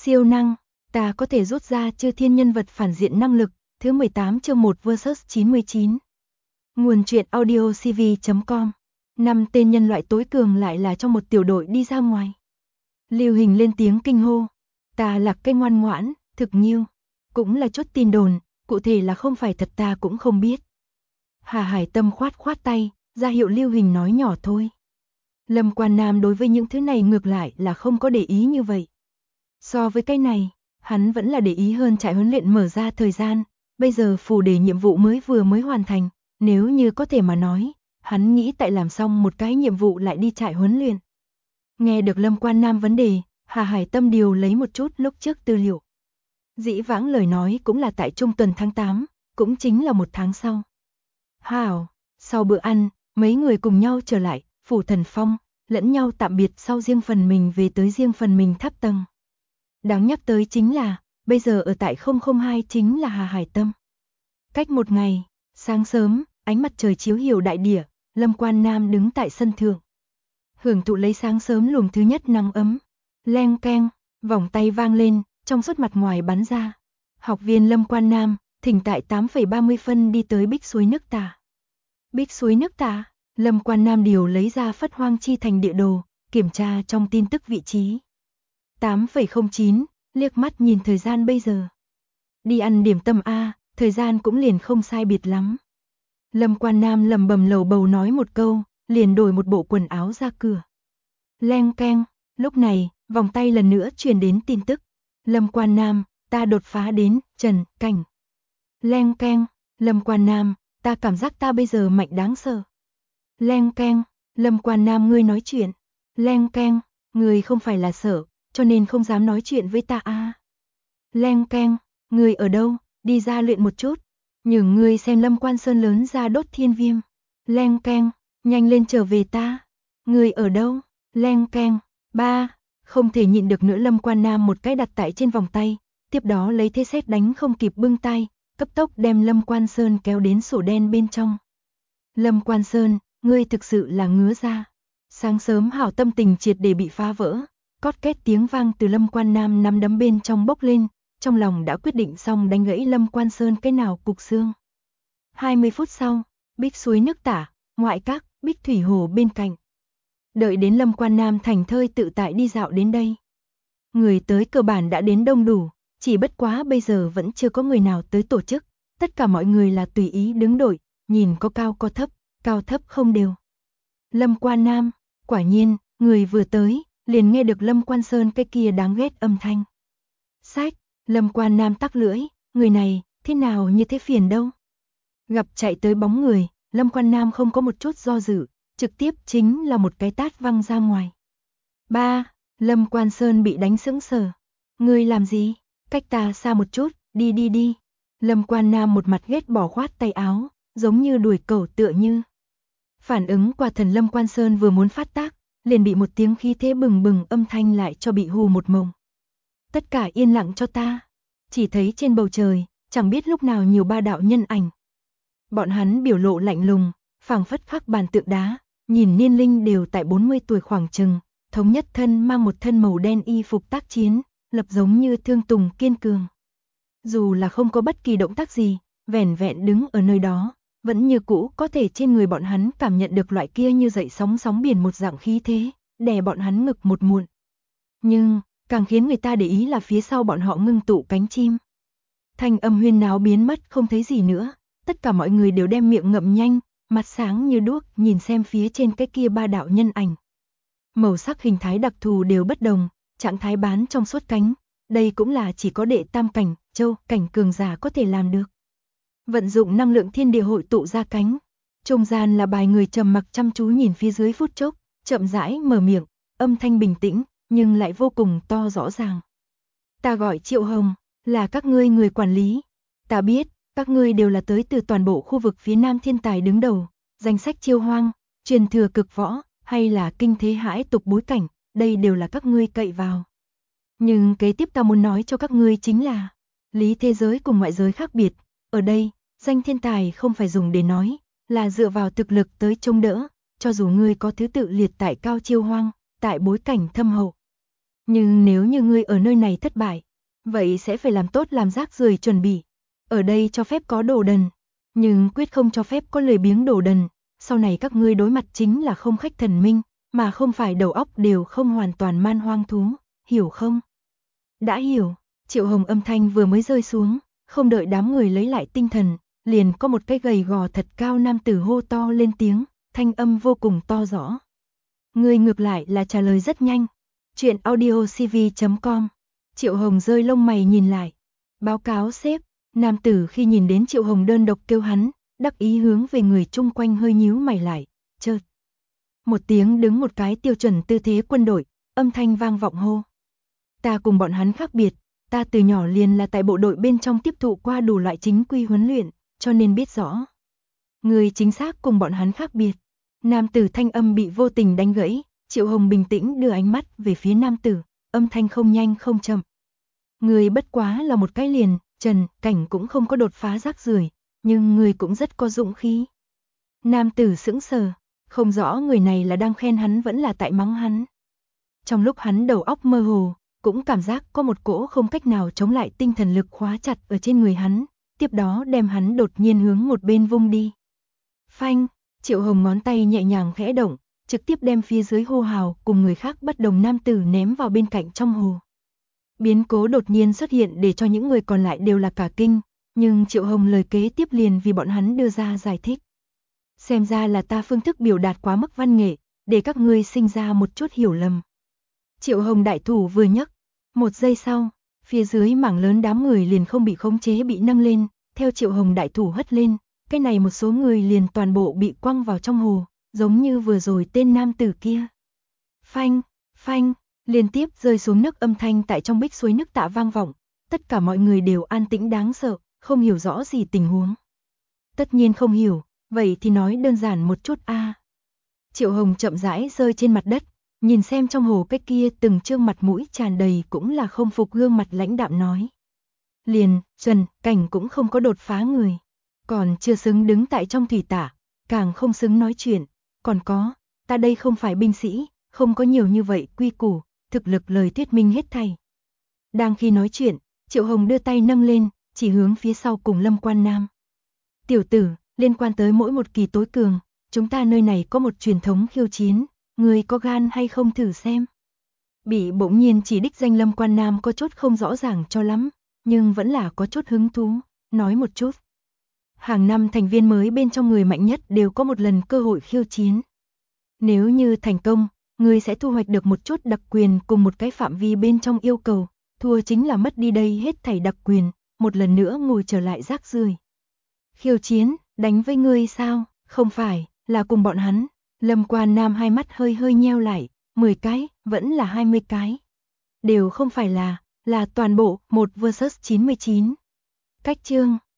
Siêu năng, ta có thể rút ra chư thiên nhân vật phản diện năng lực, thứ 18 chương 1 vs 99. Nguồn truyện audio cv.com. 5 tên nhân loại tối cường lại là trong một tiểu đội đi ra ngoài. Lưu Hình lên tiếng kinh hô. Ta là cây ngoan ngoãn, thực nhiêu. Cũng là chút tin đồn, cụ thể là không phải thật ta cũng không biết. Hà Hải Tâm khoát khoát tay, ra hiệu Lưu Hình nói nhỏ thôi. Lâm Quan Nam đối với những thứ này ngược lại là không có để ý như vậy. So với cái này, hắn vẫn là để ý hơn trại huấn luyện mở ra thời gian, bây giờ phù đề nhiệm vụ vừa mới hoàn thành, nếu như có thể mà nói, hắn nghĩ tại làm xong một cái nhiệm vụ lại đi trại huấn luyện. Nghe được Lâm Quan Nam vấn đề, Hà Hải Tâm điều lấy một chút lúc trước tư liệu. Dĩ vãng lời nói cũng là tại trung tuần tháng 8, cũng chính là một tháng sau. Hảo, sau bữa ăn, mấy người cùng nhau trở lại, phủ Thần Phong, lẫn nhau tạm biệt sau riêng phần mình về tới riêng phần mình tháp tầng. Đáng nhắc tới chính là, bây giờ ở tại 002 chính là Hà Hải Tâm. Cách một ngày, sáng sớm, ánh mặt trời chiếu hiểu đại địa, Lâm Quan Nam đứng tại sân thượng. Hưởng thụ lấy sáng sớm luồng thứ nhất nắng ấm. Leng keng, vòng tay vang lên, trong suốt mặt ngoài bắn ra. Học viên Lâm Quan Nam, thỉnh tại 8,30 phân đi tới Bích Suối Nước Tà. Bích Suối Nước Tà, Lâm Quan Nam điều lấy ra Phất Hoang Chi Thành địa đồ, kiểm tra trong tin tức vị trí. 8,09, liếc mắt nhìn thời gian bây giờ. Đi ăn điểm tâm A, thời gian cũng liền không sai biệt lắm. Lâm Quan Nam lầm bầm lầu bầu nói một câu, liền đổi một bộ quần áo ra cửa. Leng keng, lúc này, vòng tay lần nữa truyền đến tin tức. Lâm Quan Nam, ta đột phá đến trần cảnh. Leng keng, Lâm Quan Nam, ta cảm giác ta bây giờ mạnh đáng sợ. Leng keng, Lâm Quan Nam ngươi nói chuyện. Leng keng, ngươi không phải là sợ, cho nên không dám nói chuyện với ta à. Leng keng, ngươi ở đâu, đi ra luyện một chút. Nhường ngươi xem Lâm Quan Sơn lớn ra đốt thiên viêm. Leng keng, nhanh lên trở về ta. Ngươi ở đâu? Leng keng, ba, không thể nhịn được nữa Lâm Quan Nam một cái đặt tại trên vòng tay, tiếp đó lấy thế sét đánh không kịp bưng tay, cấp tốc đem Lâm Quan Sơn kéo đến sổ đen bên trong. Lâm Quan Sơn, ngươi thực sự là ngứa ra. Sáng sớm hảo tâm tình triệt để bị phá vỡ, cót két tiếng vang từ Lâm Quan Nam nắm đấm bên trong bốc lên, trong lòng đã quyết định xong đánh gãy Lâm Quan Sơn cái nào cục xương. 20 phút sau, Bích Suối Nước Tả, ngoại các, Bích Thủy Hồ bên cạnh. Đợi đến Lâm Quan Nam thành thơi tự tại đi dạo đến đây. Người tới cơ bản đã đến đông đủ, chỉ bất quá bây giờ vẫn chưa có người nào tới tổ chức, tất cả mọi người là tùy ý đứng đội, nhìn có cao thấp không đều. Lâm Quan Nam, quả nhiên, người vừa tới, liền nghe được Lâm Quan Sơn cái kia đáng ghét âm thanh. Sách, Lâm Quan Nam tắc lưỡi, người này, thế nào như thế phiền đâu. Gặp chạy tới bóng người, Lâm Quan Nam không có một chút do dự, trực tiếp chính là một cái tát văng ra ngoài. Ba, Lâm Quan Sơn bị đánh sững sờ. Ngươi làm gì? Cách ta xa một chút, đi. Lâm Quan Nam một mặt ghét bỏ khoát tay áo, giống như đuổi cẩu tựa như. Phản ứng qua thần Lâm Quan Sơn vừa muốn phát tác, liền bị một tiếng khí thế bừng bừng âm thanh lại cho bị hù một mông. Tất cả yên lặng cho ta. Chỉ thấy trên bầu trời, chẳng biết lúc nào nhiều ba đạo nhân ảnh. Bọn hắn biểu lộ lạnh lùng, phảng phất khắc bàn tượng đá, nhìn niên linh đều tại 40 tuổi khoảng chừng, thống nhất thân mang một thân màu đen y phục tác chiến, lập giống như thương tùng kiên cường. Dù là không có bất kỳ động tác gì, vẻn vẹn đứng ở nơi đó, vẫn như cũ có thể trên người bọn hắn cảm nhận được loại kia như dậy sóng biển một dạng khí thế, đè bọn hắn ngực một muộn. Nhưng, càng khiến người ta để ý là phía sau bọn họ ngưng tụ cánh chim. Thanh âm huyên náo biến mất không thấy gì nữa, tất cả mọi người đều đem miệng ngậm nhanh, mặt sáng như đuốc nhìn xem phía trên cái kia ba đạo nhân ảnh. Màu sắc hình thái đặc thù đều bất đồng, trạng thái bán trong suốt cánh, đây cũng là chỉ có đệ tam cảnh, châu cảnh cường giả có thể làm được. Vận dụng năng lượng thiên địa hội tụ ra cánh, trung gian là bài người trầm mặc chăm chú nhìn phía dưới phút chốc, chậm rãi mở miệng, âm thanh bình tĩnh, nhưng lại vô cùng to rõ ràng. Ta gọi Triệu Hồng, là các ngươi người quản lý. Ta biết, các ngươi đều là tới từ toàn bộ khu vực phía Nam thiên tài đứng đầu, danh sách chiêu hoang, truyền thừa cực võ, hay là kinh thế hãi tục bối cảnh, đây đều là các ngươi cậy vào. Nhưng kế tiếp ta muốn nói cho các ngươi chính là, lý thế giới cùng ngoại giới khác biệt, ở đây, danh thiên tài không phải dùng để nói, là dựa vào thực lực tới trông đỡ, cho dù ngươi có thứ tự liệt tại cao chiêu hoang, tại bối cảnh thâm hậu. Nhưng nếu như ngươi ở nơi này thất bại, vậy sẽ phải làm tốt làm rác rưởi chuẩn bị. Ở đây cho phép có đồ đần, nhưng quyết không cho phép có lười biếng đồ đần. Sau này các ngươi đối mặt chính là không khách thần minh, mà không phải đầu óc đều không hoàn toàn man hoang thú, hiểu không? Đã hiểu. Triệu Hồng âm thanh vừa mới rơi xuống, không đợi đám người lấy lại tinh thần, liền có một cái gầy gò thật cao nam tử hô to lên tiếng, thanh âm vô cùng to rõ. Người ngược lại là trả lời rất nhanh. Chuyện audiocv.com. Triệu Hồng rơi lông mày nhìn lại. Báo cáo sếp. Nam tử khi nhìn đến Triệu Hồng đơn độc kêu hắn, đắc ý hướng về người chung quanh hơi nhíu mày lại, chợt. Một tiếng đứng một cái tiêu chuẩn tư thế quân đội, âm thanh vang vọng hô. Ta cùng bọn hắn khác biệt, ta từ nhỏ liền là tại bộ đội bên trong tiếp thụ qua đủ loại chính quy huấn luyện, cho nên biết rõ. Người chính xác cùng bọn hắn khác biệt. Nam tử thanh âm bị vô tình đánh gãy, Triệu Hồng bình tĩnh đưa ánh mắt về phía nam tử, âm thanh không nhanh không chậm. Người bất quá là một cái liền, Trần Cảnh cũng không có đột phá rác rưởi, nhưng người cũng rất có dũng khí. Nam tử sững sờ, không rõ người này là đang khen hắn vẫn là tại mắng hắn. Trong lúc hắn đầu óc mơ hồ, cũng cảm giác có một cỗ không cách nào chống lại tinh thần lực khóa chặt ở trên người hắn, tiếp đó đem hắn đột nhiên hướng một bên vung đi. Phanh, Triệu Hồng ngón tay nhẹ nhàng khẽ động, trực tiếp đem phía dưới hô hào cùng người khác bất đồng nam tử ném vào bên cạnh trong hồ. Biến cố đột nhiên xuất hiện để cho những người còn lại đều là cả kinh, nhưng Triệu Hồng lời kế tiếp liền vì bọn hắn đưa ra giải thích. Xem ra là ta phương thức biểu đạt quá mức văn nghệ, để các ngươi sinh ra một chút hiểu lầm. Triệu Hồng đại thủ vừa nhấc, một giây sau, phía dưới mảng lớn đám người liền không bị khống chế bị nâng lên, theo Triệu Hồng đại thủ hất lên, cái này một số người liền toàn bộ bị quăng vào trong hồ, giống như vừa rồi tên nam tử kia. Phanh, phanh, liên tiếp rơi xuống nước âm thanh tại trong bích suối nước tạ vang vọng, tất cả mọi người đều an tĩnh đáng sợ, không hiểu rõ gì tình huống. Tất nhiên không hiểu, vậy thì nói đơn giản một chút a. Triệu Hồng chậm rãi rơi trên mặt đất, nhìn xem trong hồ cái kia từng trương mặt mũi tràn đầy cũng là không phục gương mặt lãnh đạm nói. Liền, Trần Cảnh cũng không có đột phá người, còn chưa xứng đứng tại trong thủy tả, càng không xứng nói chuyện, còn có, ta đây không phải binh sĩ, không có nhiều như vậy quy củ, thực lực lời thuyết minh hết thảy. Đang khi nói chuyện, Triệu Hồng đưa tay nâng lên, chỉ hướng phía sau cùng Lâm Quan Nam. Tiểu tử, liên quan tới mỗi một kỳ tối cường, chúng ta nơi này có một truyền thống khiêu chiến, người có gan hay không thử xem. Bị bỗng nhiên chỉ đích danh Lâm Quan Nam có chút không rõ ràng cho lắm, nhưng vẫn là có chút hứng thú, nói một chút. Hàng năm thành viên mới bên trong người mạnh nhất đều có một lần cơ hội khiêu chiến. Nếu như thành công, người sẽ thu hoạch được một chút đặc quyền cùng một cái phạm vi bên trong yêu cầu, thua chính là mất đi đây hết thảy đặc quyền, một lần nữa ngồi trở lại rác rưởi. Khiêu chiến, đánh với ngươi sao? Không phải, là cùng bọn hắn. Lâm Quan Nam hai mắt hơi hơi nheo lại, 10 cái, vẫn là 20 cái. Đều không phải là toàn bộ, 1 vs 99. Cách chương